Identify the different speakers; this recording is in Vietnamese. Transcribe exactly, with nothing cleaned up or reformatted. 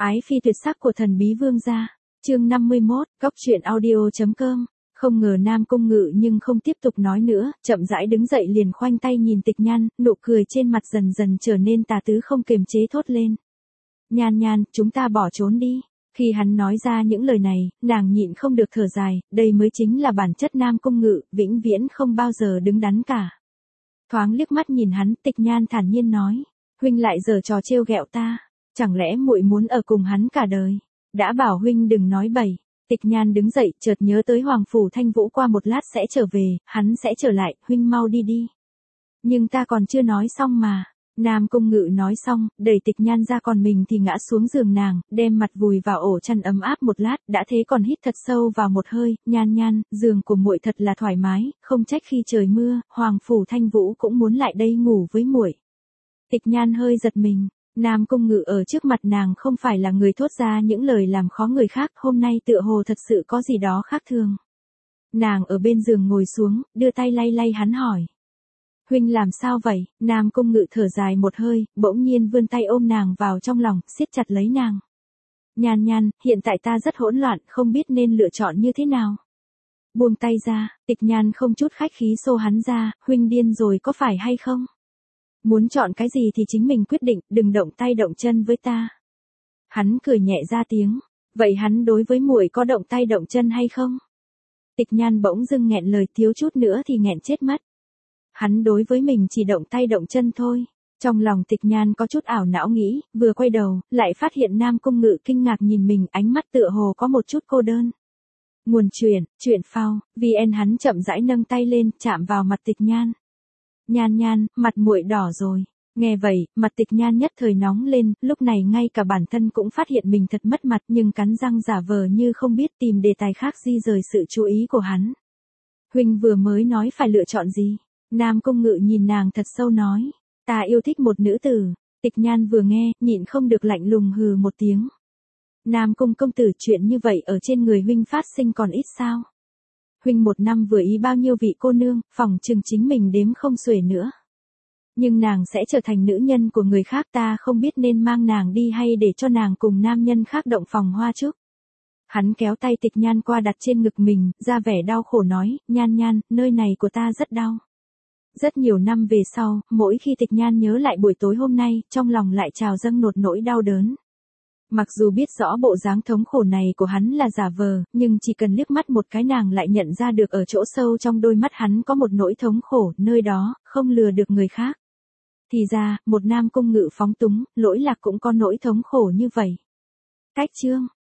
Speaker 1: Ái phi tuyệt sắc của thần bí vương gia. Chương năm mươi mốt, góc truyện audio chấm com. Không ngờ Nam Cung Ngự nhưng không tiếp tục nói nữa, chậm rãi đứng dậy liền khoanh tay nhìn Tịch Nhan, nụ cười trên mặt dần dần trở nên tà tứ không kiềm chế thốt lên. Nhan Nhan, chúng ta bỏ trốn đi. Khi hắn nói ra những lời này, nàng nhịn không được thở dài, đây mới chính là bản chất Nam Cung Ngự, vĩnh viễn không bao giờ đứng đắn cả. Thoáng liếc mắt nhìn hắn, Tịch Nhan thản nhiên nói, huynh lại giở trò trêu ghẹo ta, chẳng lẽ muội muốn ở cùng hắn cả đời? Đã bảo huynh đừng nói bậy. Tịch Nhan đứng dậy, chợt nhớ tới Hoàng Phủ Thanh Vũ qua một lát sẽ trở về, hắn sẽ trở lại, huynh mau đi đi. Nhưng ta còn chưa nói xong mà. Nam Cung Ngự nói xong, đẩy Tịch Nhan ra, còn mình thì ngã xuống giường nàng, đem mặt vùi vào ổ chăn ấm áp một lát, đã thế còn hít thật sâu vào một hơi. Nhan Nhan, giường của muội thật là thoải mái, không trách khi trời mưa, Hoàng Phủ Thanh Vũ cũng muốn lại đây ngủ với muội. Tịch Nhan hơi giật mình. Nam Cung Ngự ở trước mặt nàng không phải là người thốt ra những lời làm khó người khác, hôm nay tựa hồ thật sự có gì đó khác thường. Nàng ở bên giường ngồi xuống, đưa tay lay lay hắn hỏi. Huynh làm sao vậy? Nam Cung Ngự thở dài một hơi, bỗng nhiên vươn tay ôm nàng vào trong lòng, siết chặt lấy nàng. Nhan Nhan, hiện tại ta rất hỗn loạn, không biết nên lựa chọn như thế nào. Buông tay ra, Tịch Nhan không chút khách khí xô hắn ra, huynh điên rồi có phải hay không? Muốn chọn cái gì thì chính mình quyết định, đừng động tay động chân với ta. Hắn cười nhẹ ra tiếng, vậy hắn đối với muội có động tay động chân hay không? Tịch Nhan bỗng dưng nghẹn lời, thiếu chút nữa thì nghẹn chết mất. Hắn đối với mình chỉ động tay động chân thôi. Trong lòng Tịch Nhan có chút ảo não nghĩ, vừa quay đầu, lại phát hiện Nam Cung Ngự kinh ngạc nhìn mình, ánh mắt tựa hồ có một chút cô đơn. Nguồn truyện, truyện phao, vn hắn chậm rãi nâng tay lên, chạm vào mặt Tịch Nhan. Nhan Nhan, mặt muội đỏ rồi. Nghe vậy, mặt Tịch Nhan nhất thời nóng lên, lúc này ngay cả bản thân cũng phát hiện mình thật mất mặt, nhưng cắn răng giả vờ như không biết, tìm đề tài khác di rời sự chú ý của hắn. Huynh vừa mới nói phải lựa chọn gì? Nam Cung Ngự nhìn nàng thật sâu nói, ta yêu thích một nữ tử. Tịch Nhan vừa nghe, nhịn không được lạnh lùng hừ một tiếng. Nam Cung công tử, chuyện như vậy ở trên người huynh phát sinh còn ít sao? Huynh một năm vừa ý bao nhiêu vị cô nương, phòng chừng chính mình đếm không xuể nữa. Nhưng nàng sẽ trở thành nữ nhân của người khác, ta không biết nên mang nàng đi hay để cho nàng cùng nam nhân khác động phòng hoa trước. Hắn kéo tay Tịch Nhan qua đặt trên ngực mình, ra vẻ đau khổ nói, Nhan Nhan, nơi này của ta rất đau. Rất nhiều năm về sau, mỗi khi Tịch Nhan nhớ lại buổi tối hôm nay, trong lòng lại trào dâng nột nỗi đau đớn. Mặc dù biết rõ bộ dáng thống khổ này của hắn là giả vờ, nhưng chỉ cần liếc mắt một cái nàng lại nhận ra được ở chỗ sâu trong đôi mắt hắn có một nỗi thống khổ, nơi đó, không lừa được người khác. Thì ra, một Nam Cung Ngự phóng túng, lỗi lạc cũng có nỗi thống khổ như vậy. Cách chương.